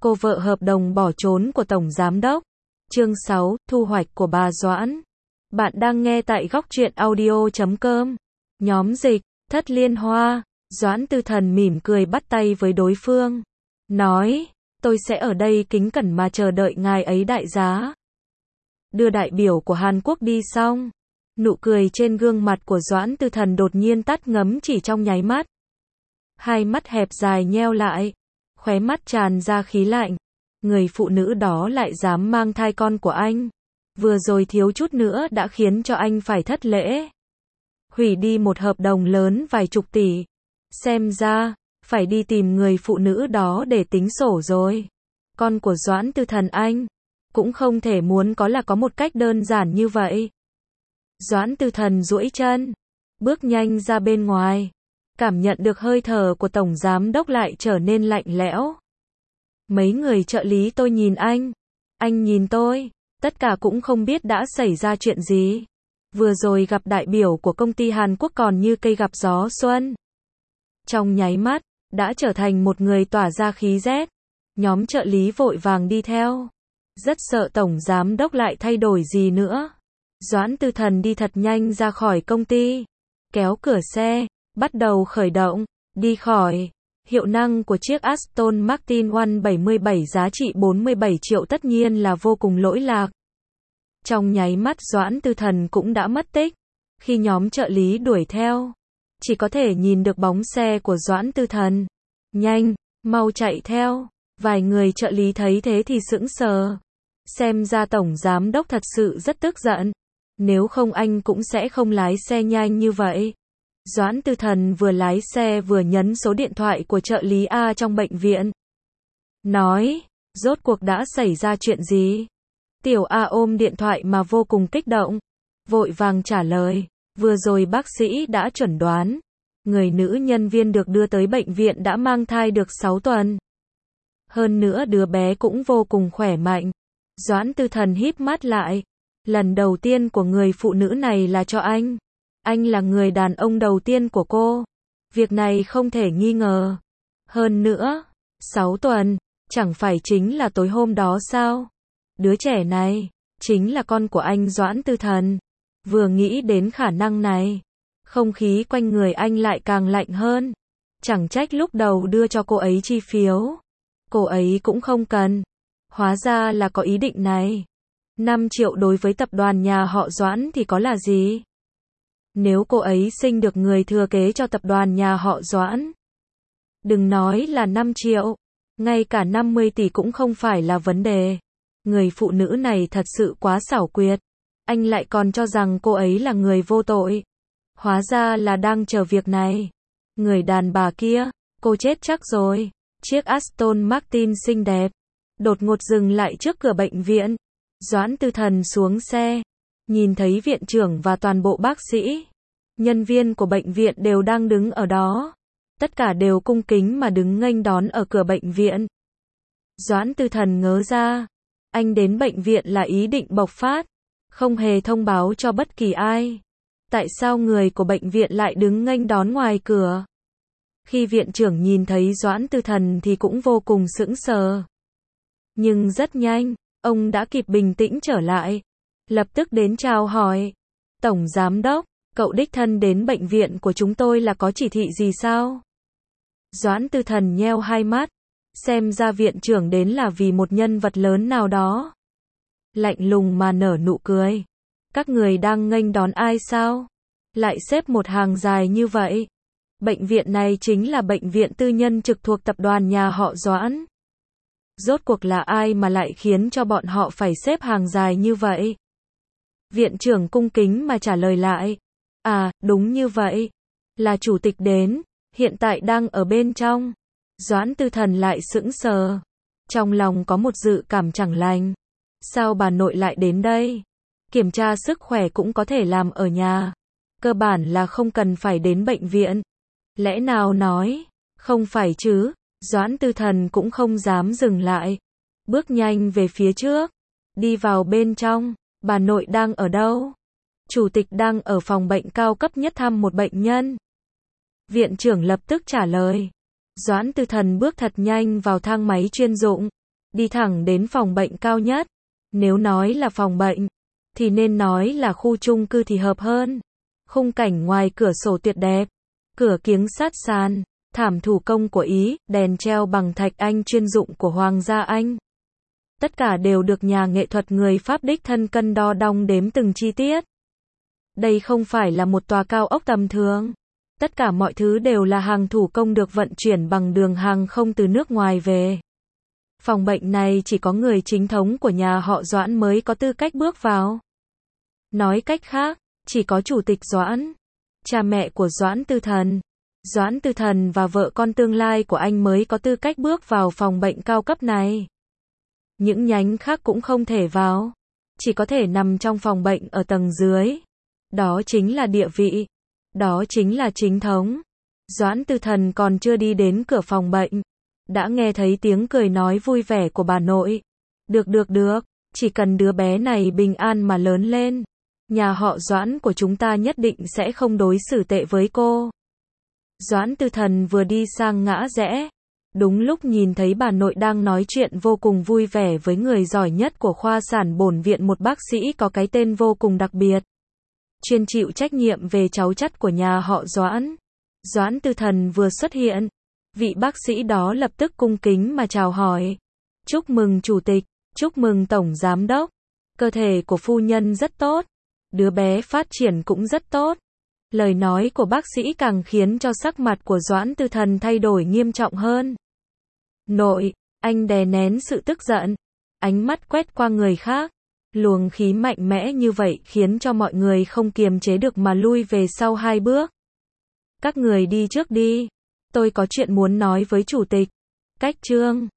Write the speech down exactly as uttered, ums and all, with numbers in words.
Cô vợ hợp đồng bỏ trốn của Tổng Giám đốc. Chương sáu, thu hoạch của bà Doãn. Bạn đang nghe tại góc truyện audio chấm com. Nhóm dịch, Thất Liên Hoa. Doãn Tư Thần mỉm cười bắt tay với đối phương. Nói, tôi sẽ ở đây kính cẩn mà chờ đợi ngài ấy đại giá. Đưa đại biểu của Hàn Quốc đi xong. Nụ cười trên gương mặt của Doãn Tư Thần đột nhiên tắt ngấm chỉ trong nháy mắt. Hai mắt hẹp dài nheo lại. Khóe mắt tràn ra khí lạnh. Người phụ nữ đó lại dám mang thai con của anh. Vừa rồi thiếu chút nữa đã khiến cho anh phải thất lễ. Hủy đi một hợp đồng lớn vài chục tỷ. Xem ra, phải đi tìm người phụ nữ đó để tính sổ rồi. Con của Doãn Tư Thần anh, cũng không thể muốn có là có một cách đơn giản như vậy. Doãn Tư Thần duỗi chân, bước nhanh ra bên ngoài. Cảm nhận được hơi thở của Tổng Giám đốc lại trở nên lạnh lẽo. Mấy người trợ lý tôi nhìn anh, anh nhìn tôi, tất cả cũng không biết đã xảy ra chuyện gì. Vừa rồi gặp đại biểu của công ty Hàn Quốc còn như cây gặp gió xuân. Trong nháy mắt, đã trở thành một người tỏa ra khí rét. Nhóm trợ lý vội vàng đi theo. Rất sợ Tổng Giám đốc lại thay đổi gì nữa. Doãn Tư Thần đi thật nhanh ra khỏi công ty. Kéo cửa xe, bắt đầu khởi động, đi khỏi. Hiệu năng của chiếc Aston Martin một bảy bảy giá trị bốn mươi bảy triệu tất nhiên là vô cùng lỗi lạc. Trong nháy mắt Doãn Tư Thần cũng đã mất tích. Khi nhóm trợ lý đuổi theo, chỉ có thể nhìn được bóng xe của Doãn Tư Thần. Nhanh, mau chạy theo. Vài người trợ lý thấy thế thì sững sờ. Xem ra Tổng Giám đốc thật sự rất tức giận. Nếu không anh cũng sẽ không lái xe nhanh như vậy. Doãn Tư Thần vừa lái xe vừa nhấn số điện thoại của trợ lý A trong bệnh viện. Nói, rốt cuộc đã xảy ra chuyện gì? Tiểu A ôm điện thoại mà vô cùng kích động. Vội vàng trả lời, vừa rồi bác sĩ đã chuẩn đoán. Người nữ nhân viên được đưa tới bệnh viện đã mang thai được sáu tuần. Hơn nữa đứa bé cũng vô cùng khỏe mạnh. Doãn Tư Thần híp mắt lại. Lần đầu tiên của người phụ nữ này là cho anh. Anh là người đàn ông đầu tiên của cô. Việc này không thể nghi ngờ. Hơn nữa, sáu tuần, chẳng phải chính là tối hôm đó sao? Đứa trẻ này, chính là con của anh Doãn Tư Thần. Vừa nghĩ đến khả năng này, không khí quanh người anh lại càng lạnh hơn. Chẳng trách lúc đầu đưa cho cô ấy chi phiếu. Cô ấy cũng không cần. Hóa ra là có ý định này. năm triệu đối với tập đoàn nhà họ Doãn thì có là gì? Nếu cô ấy sinh được người thừa kế cho tập đoàn nhà họ Doãn, đừng nói là năm triệu, ngay cả năm mươi tỷ cũng không phải là vấn đề. Người phụ nữ này thật sự quá xảo quyệt. Anh lại còn cho rằng cô ấy là người vô tội. Hóa ra là đang chờ việc này. Người đàn bà kia, cô chết chắc rồi. Chiếc Aston Martin xinh đẹp, đột ngột dừng lại trước cửa bệnh viện. Doãn Tư Thần xuống xe, nhìn thấy viện trưởng và toàn bộ bác sĩ, nhân viên của bệnh viện đều đang đứng ở đó. Tất cả đều cung kính mà đứng nghênh đón ở cửa bệnh viện. Doãn Tư Thần ngớ ra, anh đến bệnh viện là ý định bộc phát, không hề thông báo cho bất kỳ ai. Tại sao người của bệnh viện lại đứng nghênh đón ngoài cửa? Khi viện trưởng nhìn thấy Doãn Tư Thần thì cũng vô cùng sững sờ. Nhưng rất nhanh, ông đã kịp bình tĩnh trở lại. Lập tức đến chào hỏi. Tổng Giám đốc, cậu đích thân đến bệnh viện của chúng tôi là có chỉ thị gì sao? Doãn Tư Thần nheo hai mắt. Xem ra viện trưởng đến là vì một nhân vật lớn nào đó. Lạnh lùng mà nở nụ cười. Các người đang nghênh đón ai sao? Lại xếp một hàng dài như vậy. Bệnh viện này chính là bệnh viện tư nhân trực thuộc tập đoàn nhà họ Doãn. Rốt cuộc là ai mà lại khiến cho bọn họ phải xếp hàng dài như vậy? Viện trưởng cung kính mà trả lời lại. À, đúng như vậy. Là chủ tịch đến, hiện tại đang ở bên trong. Doãn Tư Thần lại sững sờ. Trong lòng có một dự cảm chẳng lành. Sao bà nội lại đến đây? Kiểm tra sức khỏe cũng có thể làm ở nhà. Cơ bản là không cần phải đến bệnh viện. Lẽ nào nói? Không phải chứ. Doãn Tư Thần cũng không dám dừng lại. Bước nhanh về phía trước. Đi vào bên trong. Bà nội đang ở đâu? Chủ tịch đang ở phòng bệnh cao cấp nhất thăm một bệnh nhân. Viện trưởng lập tức trả lời. Doãn Tư Thần bước thật nhanh vào thang máy chuyên dụng. đi thẳng đến phòng bệnh cao nhất. Nếu nói là phòng bệnh, thì nên nói là khu chung cư thì hợp hơn. Khung cảnh ngoài cửa sổ tuyệt đẹp, cửa kiếng sát sàn, thảm thủ công của Ý, đèn treo bằng thạch anh chuyên dụng của Hoàng gia Anh. Tất cả đều được nhà nghệ thuật người Pháp đích thân cân đo đong đếm từng chi tiết. Đây không phải là một tòa cao ốc tầm thường. Tất cả mọi thứ đều là hàng thủ công được vận chuyển bằng đường hàng không từ nước ngoài về. Phòng bệnh này chỉ có người chính thống của nhà họ Doãn mới có tư cách bước vào. Nói cách khác, chỉ có chủ tịch Doãn, cha mẹ của Doãn Tư Thần, Doãn Tư Thần và vợ con tương lai của anh mới có tư cách bước vào phòng bệnh cao cấp này. Những nhánh khác cũng không thể vào, chỉ có thể nằm trong phòng bệnh ở tầng dưới. Đó chính là địa vị, đó chính là chính thống. Doãn Tư Thần còn chưa đi đến cửa phòng bệnh, đã nghe thấy tiếng cười nói vui vẻ của bà nội. Được được được, chỉ cần đứa bé này bình an mà lớn lên, nhà họ Doãn của chúng ta nhất định sẽ không đối xử tệ với cô. Doãn Tư Thần vừa đi sang ngã rẽ, đúng lúc nhìn thấy bà nội đang nói chuyện vô cùng vui vẻ với người giỏi nhất của khoa sản bổn viện, một bác sĩ có cái tên vô cùng đặc biệt, chuyên chịu trách nhiệm về cháu chắt của nhà họ Doãn. Doãn Tư Thần vừa xuất hiện, vị bác sĩ đó lập tức cung kính mà chào hỏi. Chúc mừng chủ tịch, chúc mừng tổng giám đốc. Cơ thể của phu nhân rất tốt, đứa bé phát triển cũng rất tốt. Lời nói của bác sĩ càng khiến cho sắc mặt của Doãn Tư Thần thay đổi nghiêm trọng hơn. Nội, anh đè nén sự tức giận, ánh mắt quét qua người khác. Luồng khí mạnh mẽ như vậy khiến cho mọi người không kiềm chế được mà lui về sau hai bước. Các người đi trước đi, tôi có chuyện muốn nói với chủ tịch. Cách chương